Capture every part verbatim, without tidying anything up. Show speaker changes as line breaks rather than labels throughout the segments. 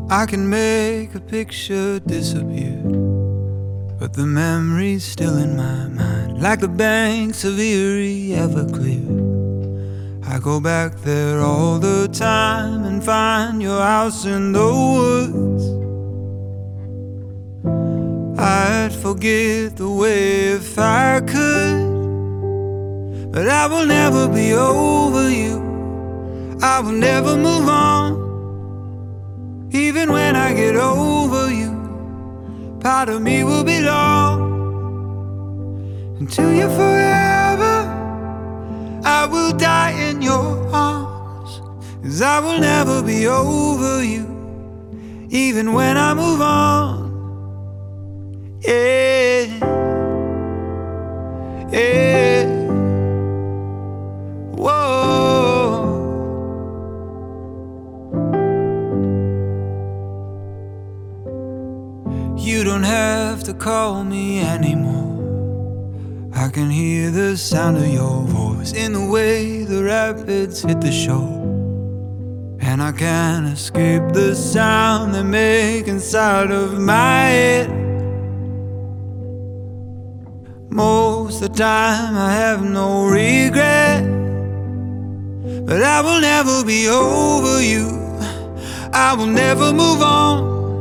I can make a picture disappear, but the memory's still in my mind, like the banks of Erie Everclear. I go back there all the time and find your house in the woods. I'd forget the way if I could, but I will never be over you. I will never move on. Even when I get over you, part of me will belong. Until you're forever, I will die in your arms, 'cause I will never be over you, even when I move on. Yeah, yeah, whoa. You don't have to call me anymore. I can hear the sound of your voice in the way the rapids hit the shore, and I can't escape the sound they make inside of my head. Most of the time I have no regret, but I will never be over you. I will never move on.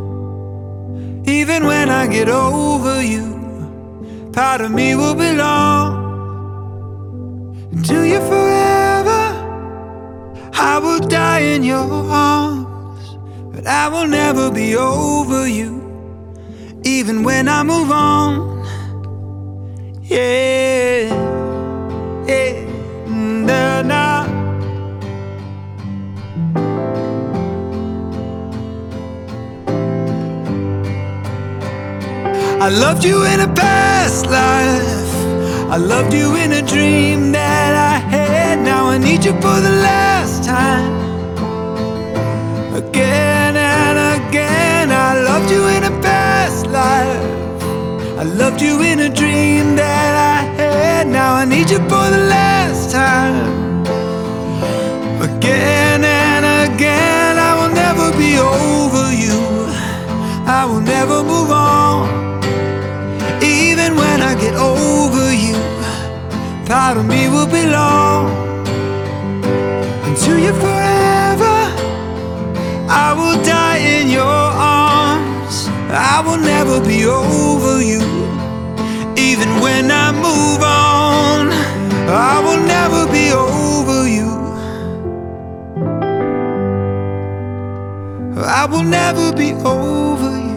Even when I get over you, part of me will belong. Until you're forever, I will die in your arms, but I will never be over you, even when I move on. Yeah, yeah, nah, nah. I loved you in a past life, I loved you in a dream that I had. Now I need you for the last time, again and again. I loved you in a past life, I loved you in a dream that I had. Now I need you for the last time, again and again. I will never be over you, I will never move on. Even when I get over you, part of me will belong. Until you're forever, I will die in your arms. I will never be over you, even when I move on. I will never be over you, I will never be over you.